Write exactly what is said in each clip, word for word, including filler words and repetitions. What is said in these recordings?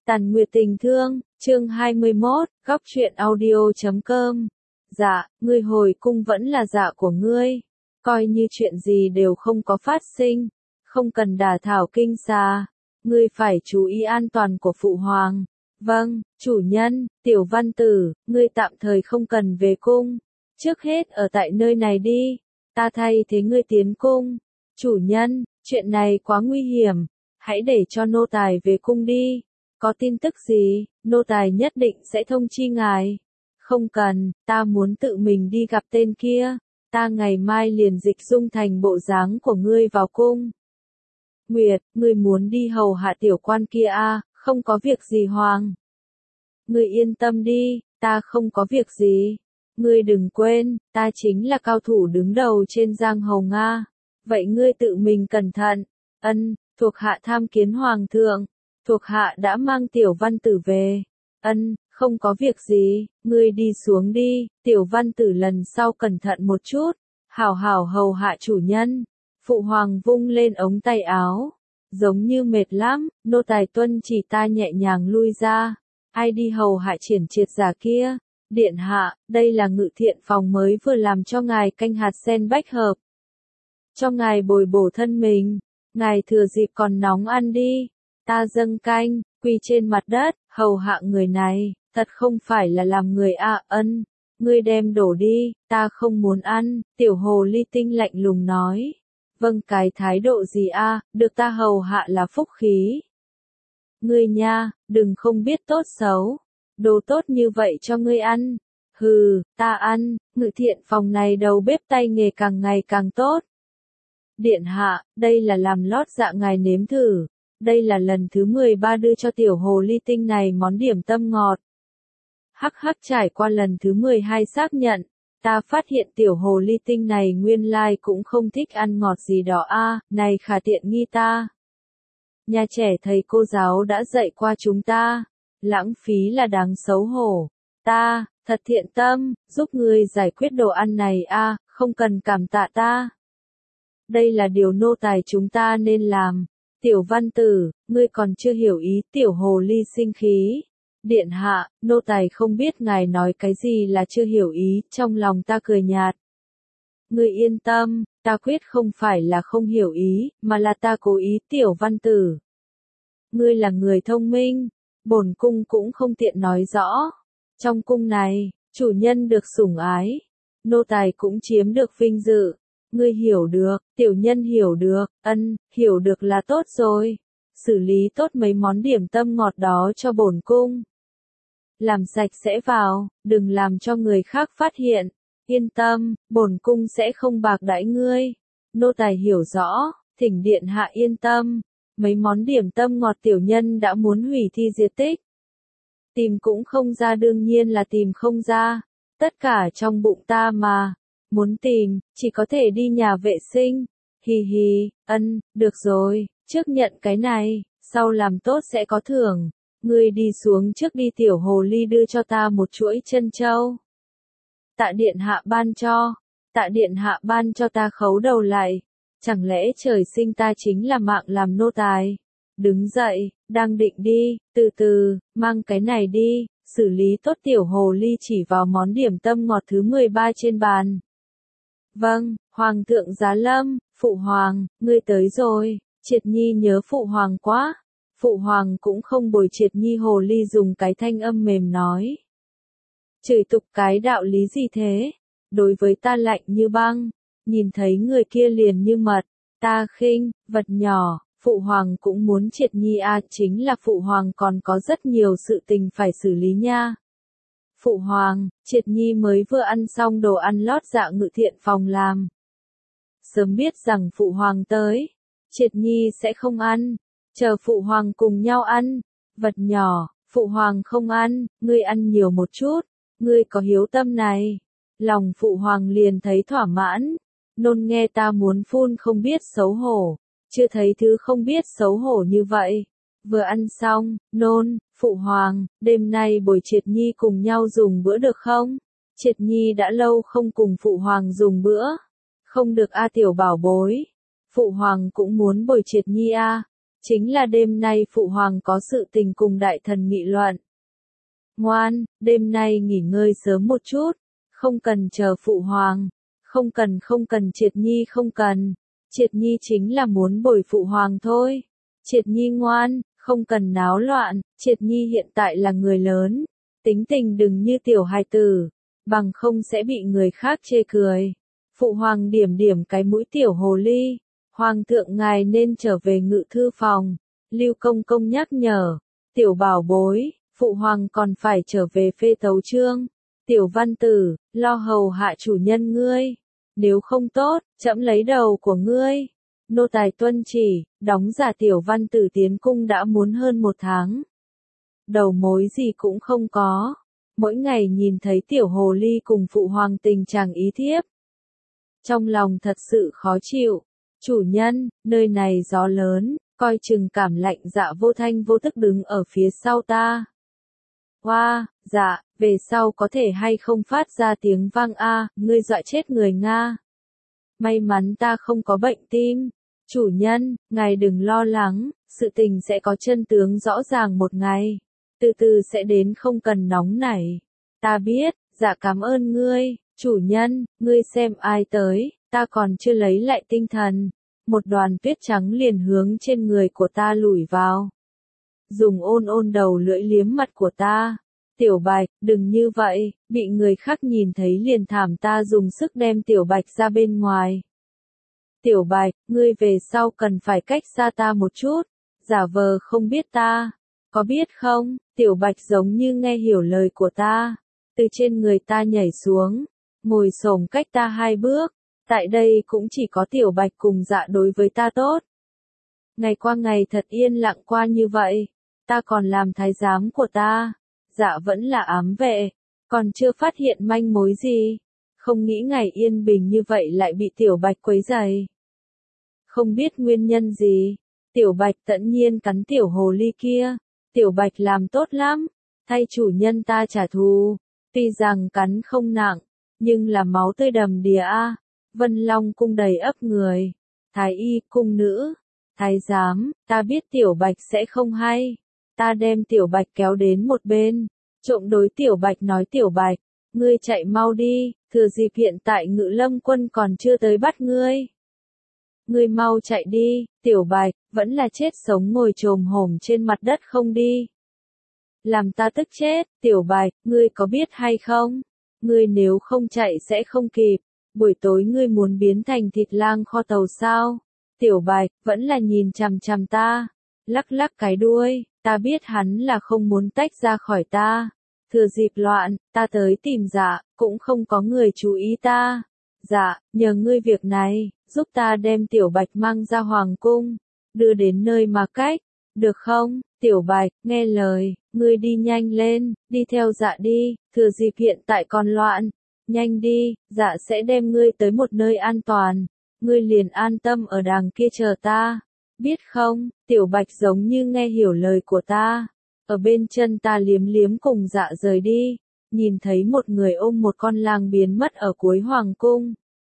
Tàn Nguyệt tình thương, chương hai mươi mốt, góc truyện audio chấm com. Dạ, ngươi hồi cung vẫn là dạ của ngươi. Coi như chuyện gì đều không có phát sinh. Không cần đả thảo kinh xà. Ngươi phải chú ý an toàn của phụ hoàng. Vâng, chủ nhân, tiểu văn tử, ngươi tạm thời không cần về cung. Trước hết ở tại nơi này đi. Ta thay thế ngươi tiến cung. Chủ nhân, chuyện này quá nguy hiểm. Hãy để cho nô tài về cung đi. Có tin tức gì, nô tài nhất định sẽ thông chi ngài. Không cần, ta muốn tự mình đi gặp tên kia. Ta ngày mai liền dịch dung thành bộ dáng của ngươi vào cung. Nguyệt, ngươi muốn đi hầu hạ tiểu quan kia à, không có việc gì hoàng. Ngươi yên tâm đi, ta không có việc gì. Ngươi đừng quên, ta chính là cao thủ đứng đầu trên giang hồ Nga. Vậy ngươi tự mình cẩn thận. Ân, thuộc hạ tham kiến hoàng thượng. Thuộc hạ đã mang tiểu văn tử về. Ân, không có việc gì, ngươi đi xuống đi, tiểu văn tử lần sau cẩn thận một chút. Hảo hảo hầu hạ chủ nhân. Phụ hoàng vung lên ống tay áo. Giống như mệt lắm, nô tài tuân chỉ ta nhẹ nhàng lui ra. Ai đi hầu hạ triển triệt giả kia? Điện hạ, đây là ngự thiện phòng mới vừa làm cho ngài canh hạt sen bách hợp. Cho ngài bồi bổ thân mình. Ngài thừa dịp còn nóng ăn đi. Ta dâng canh, quỳ trên mặt đất, hầu hạ người này, thật không phải là làm người a ân. Ngươi đem đổ đi, ta không muốn ăn, tiểu hồ ly tinh lạnh lùng nói. Vâng, cái thái độ gì a, được ta hầu hạ là phúc khí. Ngươi nha, đừng không biết tốt xấu. Đồ tốt như vậy cho ngươi ăn. Hừ, ta ăn, ngự thiện phòng này đầu bếp tay nghề càng ngày càng tốt. Điện hạ, đây là làm lót dạ ngài nếm thử. Đây là lần thứ mười ba đưa cho tiểu hồ ly tinh này món điểm tâm ngọt. Hắc hắc trải qua lần thứ mười hai xác nhận, ta phát hiện tiểu hồ ly tinh này nguyên lai cũng không thích ăn ngọt gì đó a, này khả tiện nghi ta. Nhà trẻ thầy cô giáo đã dạy qua chúng ta, lãng phí là đáng xấu hổ. Ta, thật thiện tâm, giúp ngươi giải quyết đồ ăn này a, không cần cảm tạ ta. Đây là điều nô tài chúng ta nên làm. Tiểu văn tử, ngươi còn chưa hiểu ý, tiểu hồ ly sinh khí. Điện hạ, nô tài không biết ngài nói cái gì là chưa hiểu ý, trong lòng ta cười nhạt. Ngươi yên tâm, ta quyết không phải là không hiểu ý, mà là ta cố ý tiểu văn tử. Ngươi là người thông minh, bổn cung cũng không tiện nói rõ. Trong cung này, chủ nhân được sủng ái, nô tài cũng chiếm được vinh dự. Ngươi hiểu được, tiểu nhân hiểu được, ân, hiểu được là tốt rồi. Xử lý tốt mấy món điểm tâm ngọt đó cho bổn cung. Làm sạch sẽ vào, đừng làm cho người khác phát hiện. Yên tâm, bổn cung sẽ không bạc đãi ngươi. Nô tài hiểu rõ, thỉnh điện hạ yên tâm. Mấy món điểm tâm ngọt tiểu nhân đã muốn hủy thi diệt tích. Tìm cũng không ra đương nhiên là tìm không ra. Tất cả trong bụng ta mà. Muốn tìm, chỉ có thể đi nhà vệ sinh. Hi hi, ân, được rồi, trước nhận cái này, sau làm tốt sẽ có thưởng. Ngươi đi xuống trước đi tiểu hồ ly đưa cho ta một chuỗi chân châu. Tạ điện hạ ban cho, tạ điện hạ ban cho ta khấu đầu lại. Chẳng lẽ trời sinh ta chính là mạng làm nô tài. Đứng dậy, đang định đi, từ từ, mang cái này đi, xử lý tốt tiểu hồ ly chỉ vào món điểm tâm ngọt thứ mười ba trên bàn. Vâng, Hoàng thượng giá lâm, Phụ Hoàng, ngươi tới rồi, Triệt Nhi nhớ Phụ Hoàng quá. Phụ Hoàng cũng không bồi Triệt Nhi hồ ly dùng cái thanh âm mềm nói. Chửi tục cái đạo lý gì thế? Đối với ta lạnh như băng, nhìn thấy người kia liền như mật, ta khinh, vật nhỏ, Phụ Hoàng cũng muốn Triệt Nhi à, chính là Phụ Hoàng còn có rất nhiều sự tình phải xử lý nha. Phụ Hoàng, Triệt Nhi mới vừa ăn xong đồ ăn lót dạ ngự thiện phòng làm. Sớm biết rằng Phụ Hoàng tới, Triệt Nhi sẽ không ăn, chờ Phụ Hoàng cùng nhau ăn. Vật nhỏ, Phụ Hoàng không ăn, ngươi ăn nhiều một chút, ngươi có hiếu tâm này. Lòng Phụ Hoàng liền thấy thỏa mãn, nôn nghe ta muốn phun không biết xấu hổ, chưa thấy thứ không biết xấu hổ như vậy. Vừa ăn xong, nôn, Phụ Hoàng, đêm nay bồi Triệt Nhi cùng nhau dùng bữa được không? Triệt Nhi đã lâu không cùng Phụ Hoàng dùng bữa. Không được a tiểu bảo bối. Phụ Hoàng cũng muốn bồi Triệt Nhi a. Chính là đêm nay phụ hoàng có sự tình cùng đại thần nghị luận. Ngoan, đêm nay nghỉ ngơi sớm một chút, không cần chờ phụ hoàng, không cần không cần Triệt Nhi không cần, Triệt Nhi chính là muốn bồi phụ hoàng thôi. Triệt Nhi ngoan, không cần náo loạn, Triệt Nhi hiện tại là người lớn, tính tình đừng như tiểu hài tử, bằng không sẽ bị người khác chê cười. Phụ hoàng điểm điểm cái mũi tiểu hồ ly, hoàng thượng ngài nên trở về ngự thư phòng. Lưu công công nhắc nhở, tiểu bảo bối, phụ hoàng còn phải trở về phê tấu chương. Tiểu văn tử, lo hầu hạ chủ nhân ngươi, nếu không tốt, trẫm lấy đầu của ngươi. Nô tài tuân chỉ, đóng giả tiểu văn tử tiến cung đã muốn hơn một tháng. Đầu mối gì cũng không có, mỗi ngày nhìn thấy tiểu hồ ly cùng phụ hoàng tình chàng ý thiếp. Trong lòng thật sự khó chịu, chủ nhân, nơi này gió lớn, coi chừng cảm lạnh dạ vô thanh vô tức đứng ở phía sau ta. Hoa, wow, dạ, về sau có thể hay không phát ra tiếng vang a, ngươi dọa chết người Nga. May mắn ta không có bệnh tim. Chủ nhân, ngài đừng lo lắng, sự tình sẽ có chân tướng rõ ràng một ngày. Từ từ sẽ đến không cần nóng nảy. Ta biết, dạ cảm ơn ngươi, chủ nhân, ngươi xem ai tới, ta còn chưa lấy lại tinh thần. Một đoàn tuyết trắng liền hướng trên người của ta lủi vào. Dùng ôn ôn đầu lưỡi liếm mặt của ta. Tiểu Bạch, đừng như vậy, bị người khác nhìn thấy liền thảm, ta dùng sức đem Tiểu Bạch ra bên ngoài. Tiểu Bạch, ngươi về sau cần phải cách xa ta một chút, giả vờ không biết ta, có biết không? Tiểu Bạch giống như nghe hiểu lời của ta, từ trên người ta nhảy xuống, ngồi xổm cách ta hai bước, tại đây cũng chỉ có Tiểu Bạch cùng dạ đối với ta tốt. Ngày qua ngày thật yên lặng qua như vậy, ta còn làm thái giám của ta, dạ vẫn là ám vệ, còn chưa phát hiện manh mối gì, không nghĩ ngày yên bình như vậy lại bị Tiểu Bạch quấy rầy. Không biết nguyên nhân gì, Tiểu Bạch tẫn nhiên cắn tiểu hồ ly kia, Tiểu Bạch làm tốt lắm, thay chủ nhân ta trả thù, tuy rằng cắn không nặng, nhưng là máu tươi đầm đìa a. Vân Long cung đầy ấp người, thái y, cung nữ, thái giám, ta biết Tiểu Bạch sẽ không hay, ta đem Tiểu Bạch kéo đến một bên, trộm đối Tiểu Bạch nói Tiểu Bạch, ngươi chạy mau đi, thừa dịp hiện tại Ngự Lâm quân còn chưa tới bắt ngươi. Ngươi mau chạy đi, Tiểu Bạch, vẫn là chết sống ngồi chồm hổm trên mặt đất không đi. Làm ta tức chết, Tiểu Bạch, ngươi có biết hay không? Ngươi nếu không chạy sẽ không kịp, buổi tối ngươi muốn biến thành thịt lang kho tàu sao? Tiểu Bạch, vẫn là nhìn chằm chằm ta, lắc lắc cái đuôi, ta biết hắn là không muốn tách ra khỏi ta. Thừa dịp loạn, ta tới tìm dạ, cũng không có người chú ý ta. Dạ, nhờ ngươi việc này, giúp ta đem Tiểu Bạch mang ra hoàng cung, đưa đến nơi mà cách, được không? Tiểu Bạch, nghe lời, ngươi đi nhanh lên, đi theo dạ đi, thừa dịp hiện tại còn loạn, nhanh đi, dạ sẽ đem ngươi tới một nơi an toàn, ngươi liền an tâm ở đàng kia chờ ta, biết không? Tiểu Bạch giống như nghe hiểu lời của ta, ở bên chân ta liếm liếm cùng dạ rời đi, nhìn thấy một người ôm một con lang biến mất ở cuối hoàng cung.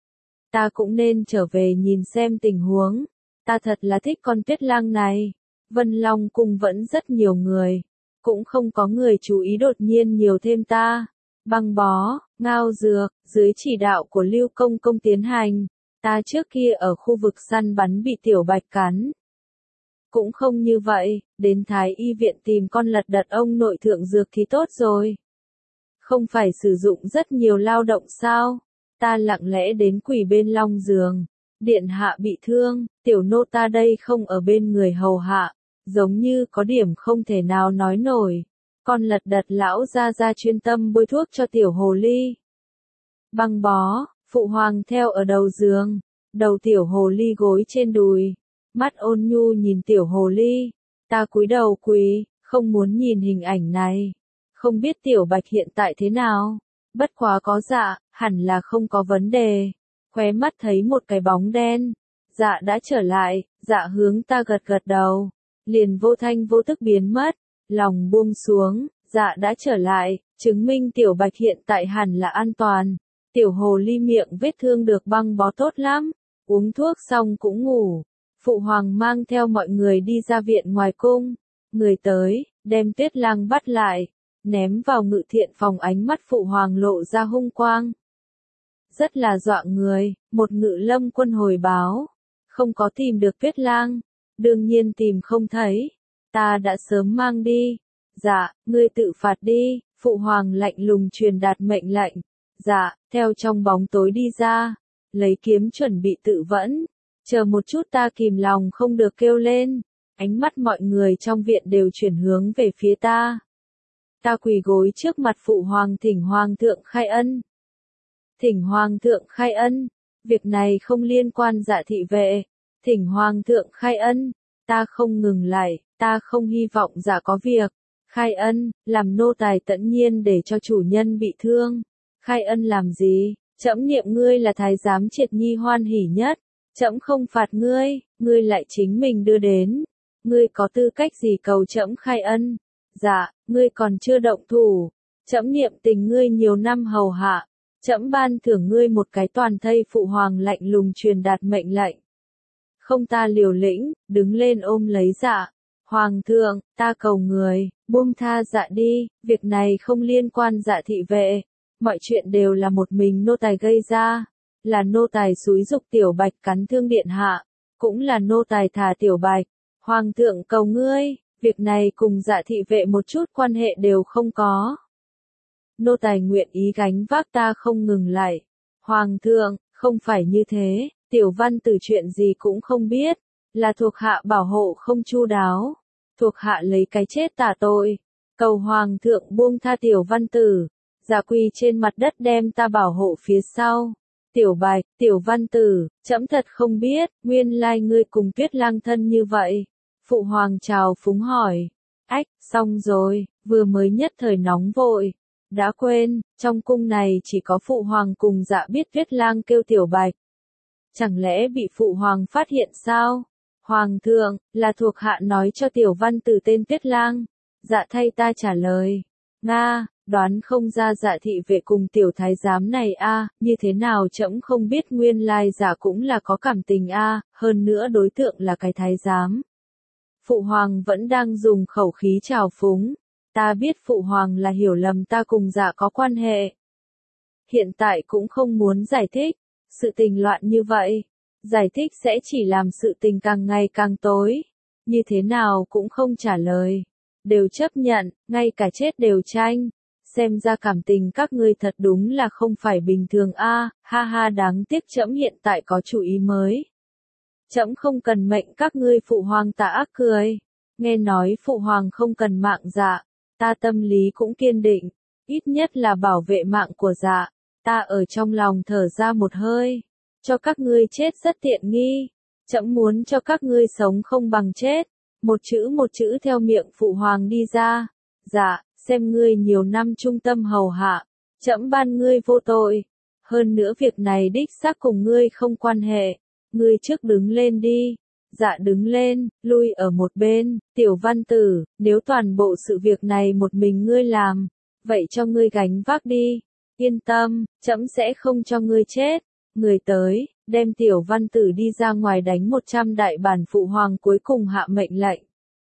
Ta cũng nên trở về nhìn xem tình huống, ta thật là thích con tuyết lang này. Vân Long cung vẫn rất nhiều người, cũng không có người chú ý đột nhiên nhiều thêm ta. Băng bó, ngao dược, dưới chỉ đạo của Lưu Công Công tiến hành, ta trước kia ở khu vực săn bắn bị Tiểu Bạch cắn. Cũng không như vậy, đến Thái y viện tìm con lật đật ông nội thượng dược thì tốt rồi. Không phải sử dụng rất nhiều lao động sao? Ta lặng lẽ đến quỳ bên long giường. Điện hạ bị thương, tiểu nô ta đây không ở bên người hầu hạ, giống như có điểm không thể nào nói nổi. Con lật đật lão ra ra chuyên tâm bôi thuốc cho tiểu hồ ly. Băng bó, phụ hoàng theo ở đầu giường, đầu tiểu hồ ly gối trên đùi, mắt ôn nhu nhìn tiểu hồ ly. Ta cúi đầu quỳ, không muốn nhìn hình ảnh này. Không biết Tiểu Bạch hiện tại thế nào, bất quá có dạ, hẳn là không có vấn đề. Khóe mắt thấy một cái bóng đen, dạ đã trở lại, dạ hướng ta gật gật đầu, liền vô thanh vô tức biến mất, lòng buông xuống, dạ đã trở lại, chứng minh Tiểu Bạch hiện tại hẳn là an toàn. Tiểu hồ ly miệng vết thương được băng bó tốt lắm, uống thuốc xong cũng ngủ, Phụ hoàng mang theo mọi người đi ra viện ngoài cung. Người tới, đem Tuyết Lang bắt lại, ném vào ngự thiện phòng, ánh mắt phụ hoàng lộ ra hung quang. Rất là dọa người, một ngự lâm quân hồi báo. Không có tìm được Tuyết Lang. Đương nhiên tìm không thấy. Ta đã sớm mang đi. Dạ, ngươi tự phạt đi, phụ hoàng lạnh lùng truyền đạt mệnh lệnh. Dạ, theo trong bóng tối đi ra, lấy kiếm chuẩn bị tự vẫn. Chờ một chút, ta kìm lòng không được kêu lên. Ánh mắt mọi người trong viện đều chuyển hướng về phía ta. Ta quỳ gối trước mặt phụ hoàng thỉnh hoàng thượng khai ân. Thỉnh hoàng thượng khai ân, việc này không liên quan Dạ thị vệ. Thỉnh hoàng thượng khai ân, ta không ngừng lại, ta không hy vọng Dạ có việc. Khai ân, làm nô tài tẫn nhiên để cho chủ nhân bị thương. Khai ân làm gì? Trẫm niệm ngươi là thái giám Triệt Nhi hoan hỉ nhất. Trẫm không phạt ngươi, ngươi lại chính mình đưa đến. Ngươi có tư cách gì cầu trẫm khai ân? Dạ, ngươi còn chưa động thủ. Trẫm niệm tình ngươi nhiều năm hầu hạ. Trẫm ban thưởng ngươi một cái toàn thây, phụ hoàng lạnh lùng truyền đạt mệnh lệnh. Không, ta liều lĩnh, đứng lên ôm lấy Dạ. Hoàng thượng, ta cầu người, buông tha Dạ đi, việc này không liên quan Dạ thị vệ. Mọi chuyện đều là một mình nô tài gây ra. Là nô tài xúi giục Tiểu Bạch cắn thương điện hạ. Cũng là nô tài thả Tiểu Bạch. Hoàng thượng cầu ngươi, việc này cùng Dạ thị vệ một chút quan hệ đều không có. Nô tài nguyện ý gánh vác, ta không ngừng lại. Hoàng thượng, không phải như thế, Tiểu Văn Tử chuyện gì cũng không biết, là thuộc hạ bảo hộ không chu đáo. Thuộc hạ lấy cái chết tả tội, cầu Hoàng thượng buông tha Tiểu Văn Tử. Dạ quỳ trên mặt đất đem ta bảo hộ phía sau. Tiểu Bạch, Tiểu Văn Tử, trẫm thật không biết, nguyên lai ngươi cùng Tuyết Lang thân như vậy. Phụ hoàng chào phúng hỏi. Ách, xong rồi, vừa mới nhất thời nóng vội. Đã quên, trong cung này chỉ có phụ hoàng cùng Dạ biết Tuyết Lang kêu Tiểu Bạch. Chẳng lẽ bị phụ hoàng phát hiện sao? Hoàng thượng, là thuộc hạ nói cho Tiểu Văn Tử tên Tuyết Lang. Dạ thay ta trả lời. Nga, đoán không ra Dạ thị vệ cùng tiểu thái giám này a, như thế nào trẫm không biết, nguyên lai Dạ cũng là có cảm tình a, hơn nữa đối tượng là cái thái giám. Phụ hoàng vẫn đang dùng khẩu khí trào phúng. Ta biết phụ hoàng là hiểu lầm ta cùng Dạ có quan hệ. Hiện tại cũng không muốn giải thích. Sự tình loạn như vậy. Giải thích sẽ chỉ làm sự tình càng ngày càng tối. Như thế nào cũng không trả lời. Đều chấp nhận, ngay cả chết đều tranh. Xem ra cảm tình các ngươi thật đúng là không phải bình thường a, ha ha, đáng tiếc trẫm hiện tại có chủ ý mới. Trẫm không cần mệnh các ngươi, phụ hoàng tà ác cười. Nghe nói phụ hoàng không cần mạng Dạ, ta tâm lý cũng kiên định, ít nhất là bảo vệ mạng của Dạ. Ta ở trong lòng thở ra một hơi, cho các ngươi chết rất tiện nghi. Trẫm muốn cho các ngươi sống không bằng chết. Một chữ một chữ theo miệng phụ hoàng đi ra. Dạ, xem ngươi nhiều năm trung tâm hầu hạ, trẫm ban ngươi vô tội. Hơn nữa việc này đích xác cùng ngươi không quan hệ. Ngươi trước đứng lên đi. Dạ đứng lên, lui ở một bên. Tiểu Văn Tử, nếu toàn bộ sự việc này một mình ngươi làm, vậy cho ngươi gánh vác đi. Yên tâm, trẫm sẽ không cho ngươi chết. Người tới, đem Tiểu Văn Tử đi ra ngoài đánh một trăm đại bản, phụ hoàng cuối cùng hạ mệnh lệnh.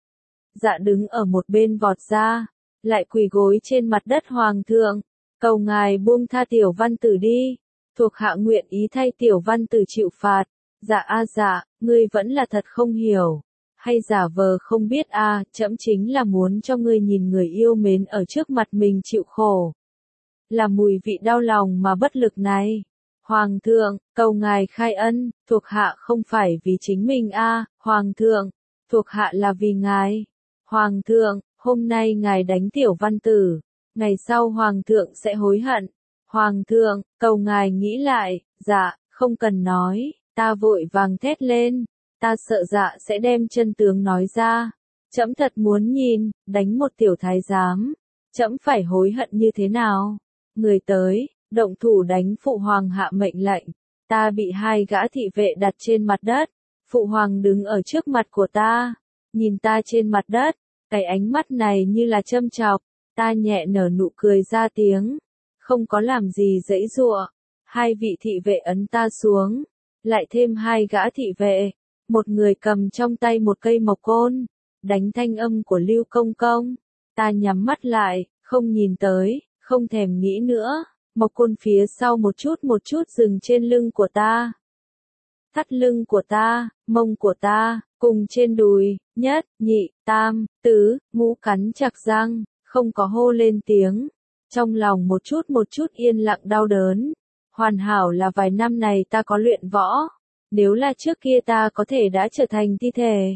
Dạ đứng ở một bên vọt ra, lại quỳ gối trên mặt đất. Hoàng thượng, cầu ngài buông tha Tiểu Văn Tử đi. Thuộc hạ nguyện ý thay Tiểu Văn Tử chịu phạt. Dạ a dạ, ngươi vẫn là thật không hiểu. Hay giả vờ không biết a, à, trẫm chính là muốn cho ngươi nhìn người yêu mến ở trước mặt mình chịu khổ. Là mùi vị đau lòng mà bất lực này. Hoàng thượng, cầu ngài khai ân, thuộc hạ không phải vì chính mình a, à, Hoàng thượng, thuộc hạ là vì ngài. Hoàng thượng, hôm nay ngài đánh Tiểu Văn Tử, ngày sau Hoàng thượng sẽ hối hận. Hoàng thượng, cầu ngài nghĩ lại. Dạ, không cần nói, ta vội vàng thét lên, ta sợ Dạ sẽ đem chân tướng nói ra. Trẫm thật muốn nhìn, đánh một tiểu thái giám, trẫm phải hối hận như thế nào. Người tới, động thủ đánh, phụ hoàng hạ mệnh lệnh. Ta bị hai gã thị vệ đặt trên mặt đất. Phụ hoàng đứng ở trước mặt của ta, nhìn ta trên mặt đất, cái ánh mắt này như là châm chọc. Ta nhẹ nở nụ cười ra tiếng, không có làm gì giãy giụa. Hai vị thị vệ ấn ta xuống, lại thêm hai gã thị vệ. Một người cầm trong tay một cây mộc côn, đánh thanh âm của Lưu Công Công. Ta nhắm mắt lại, không nhìn tới, không thèm nghĩ nữa, mộc côn phía sau một chút một chút dừng trên lưng của ta. Thắt lưng của ta, mông của ta, cùng trên đùi, nhất, nhị, tam, tứ, ngũ cắn chặt răng, không có hô lên tiếng. Trong lòng một chút một chút yên lặng đau đớn. Hoàn hảo là vài năm này ta có luyện võ. Nếu là trước kia ta có thể đã trở thành thi thể.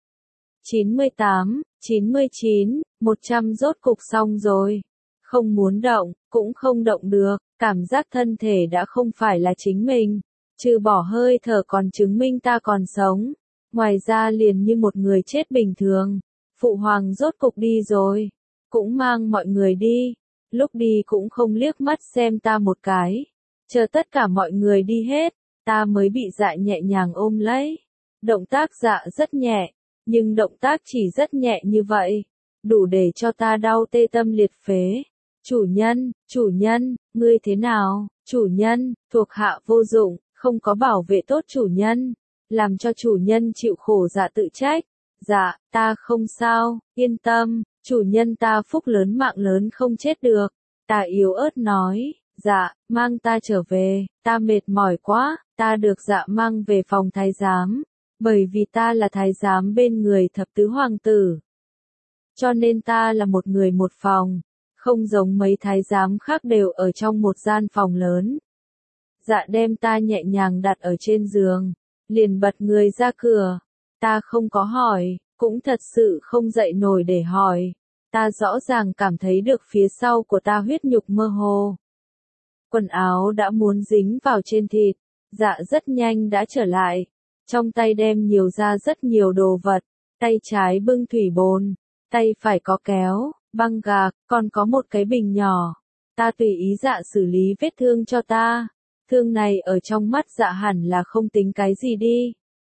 chín mươi tám, chín mươi chín, một trăm rốt cục xong rồi. Không muốn động, cũng không động được, cảm giác thân thể đã không phải là chính mình. Trừ bỏ hơi thở còn chứng minh ta còn sống. Ngoài ra liền như một người chết bình thường. Phụ hoàng rốt cục đi rồi. Cũng mang mọi người đi. Lúc đi cũng không liếc mắt xem ta một cái. Chờ tất cả mọi người đi hết, ta mới bị dạ nhẹ nhàng ôm lấy. Động tác dạ rất nhẹ, nhưng động tác chỉ rất nhẹ như vậy, đủ để cho ta đau tê tâm liệt phế. Chủ nhân, chủ nhân, ngươi thế nào? Chủ nhân, thuộc hạ vô dụng, không có bảo vệ tốt chủ nhân, làm cho chủ nhân chịu khổ dạ tự trách. Dạ, ta không sao, yên tâm, chủ nhân ta phúc lớn mạng lớn không chết được. Ta yếu ớt nói, dạ, mang ta trở về, ta mệt mỏi quá, ta được dạ mang về phòng thái giám, bởi vì ta là thái giám bên người thập tứ hoàng tử. Cho nên ta là một người một phòng, không giống mấy thái giám khác đều ở trong một gian phòng lớn. Dạ đem ta nhẹ nhàng đặt ở trên giường, liền bật người ra cửa. Ta không có hỏi, cũng thật sự không dậy nổi để hỏi. Ta rõ ràng cảm thấy được phía sau của ta huyết nhục mơ hồ. Quần áo đã muốn dính vào trên thịt, dạ rất nhanh đã trở lại. Trong tay đem nhiều ra rất nhiều đồ vật, tay trái bưng thủy bồn, tay phải có kéo, băng gạc, còn có một cái bình nhỏ. Ta tùy ý dạ xử lý vết thương cho ta. Thương này ở trong mắt dạ hẳn là không tính cái gì đi.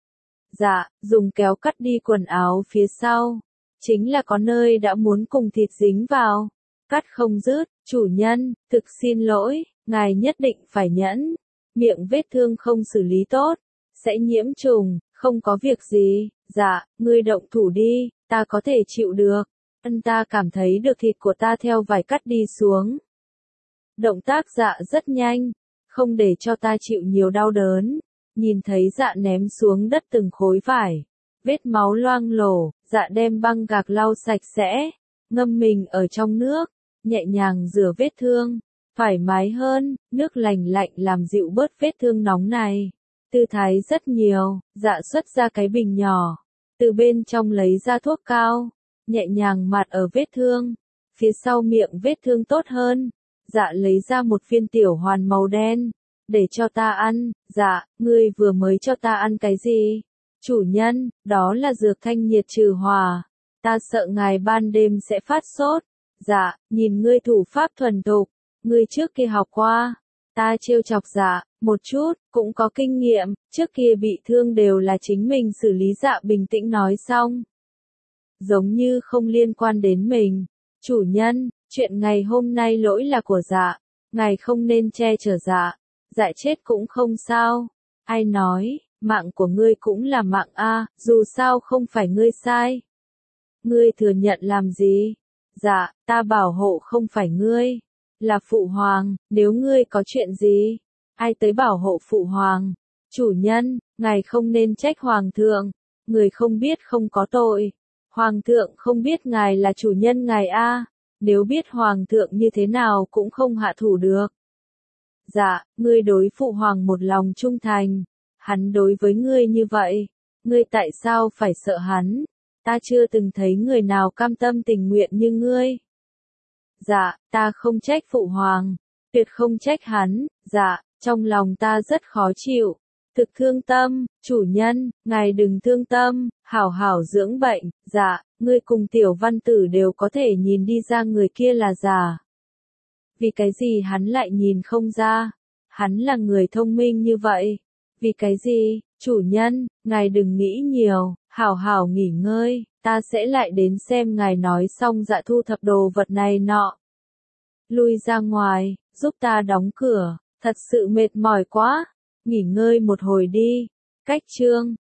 Dạ, dùng kéo cắt đi quần áo phía sau. Chính là có nơi đã muốn cùng thịt dính vào. Cắt không dứt, chủ nhân, thực xin lỗi, ngài nhất định phải nhẫn. Miệng vết thương không xử lý tốt, sẽ nhiễm trùng, không có việc gì. Dạ, ngươi động thủ đi, ta có thể chịu được. Ân ta cảm thấy được thịt của ta theo vải cắt đi xuống. Động tác dạ rất nhanh, không để cho ta chịu nhiều đau đớn. Nhìn thấy dạ ném xuống đất từng khối vải. Vết máu loang lổ, dạ đem băng gạc lau sạch sẽ. Ngâm mình ở trong nước, nhẹ nhàng rửa vết thương. Thoải mái hơn, nước lành lạnh làm dịu bớt vết thương nóng này. Tư thái rất nhiều, dạ xuất ra cái bình nhỏ. Từ bên trong lấy ra thuốc cao, nhẹ nhàng mạt ở vết thương. Phía sau miệng vết thương tốt hơn. Dạ lấy ra một viên tiểu hoàn màu đen, để cho ta ăn. Dạ, ngươi vừa mới cho ta ăn cái gì? Chủ nhân, đó là dược thanh nhiệt trừ hỏa. Ta sợ ngài ban đêm sẽ phát sốt. Dạ, nhìn ngươi thủ pháp thuần thục, ngươi trước kia học qua. Ta trêu chọc dạ, một chút, cũng có kinh nghiệm, trước kia bị thương đều là chính mình xử lý. Dạ bình tĩnh nói xong. Giống như không liên quan đến mình. Chủ nhân, chuyện ngày hôm nay lỗi là của dạ, ngài không nên che chở dạ. Dạ chết cũng không sao. Ai nói, mạng của ngươi cũng là mạng a, dù sao không phải ngươi sai. Ngươi thừa nhận làm gì? Dạ, ta bảo hộ không phải ngươi, là phụ hoàng, nếu ngươi có chuyện gì, ai tới bảo hộ phụ hoàng? Chủ nhân, ngài không nên trách hoàng thượng, người không biết không có tội. Hoàng thượng không biết ngài là chủ nhân ngài a, nếu biết hoàng thượng như thế nào cũng không hạ thủ được. Dạ, ngươi đối phụ hoàng một lòng trung thành, hắn đối với ngươi như vậy, ngươi tại sao phải sợ hắn? Ta chưa từng thấy người nào cam tâm tình nguyện như ngươi. Dạ, ta không trách phụ hoàng, tuyệt không trách hắn. Dạ, trong lòng ta rất khó chịu, thực thương tâm. Chủ nhân, ngài đừng thương tâm, hảo hảo dưỡng bệnh. Dạ, ngươi cùng tiểu văn tử đều có thể nhìn đi ra người kia là giả. Vì cái gì hắn lại nhìn không ra? Hắn là người thông minh như vậy. Vì cái gì? Chủ nhân, ngài đừng nghĩ nhiều, hảo hảo nghỉ ngơi, ta sẽ lại đến xem. Ngài nói xong dạ thu thập đồ vật này nọ. Lui ra ngoài, giúp ta đóng cửa, thật sự mệt mỏi quá, nghỉ ngơi một hồi đi. Cách chương